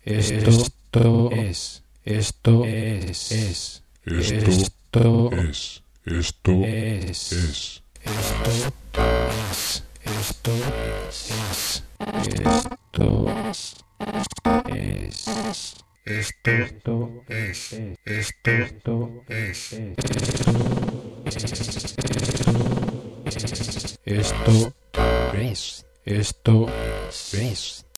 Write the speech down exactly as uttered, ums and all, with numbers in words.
Esto es, esto es, es, Esto esto es, esto es, es, esto es, esto es, esto es, esto es, esto es, esto es, esto es, esto es.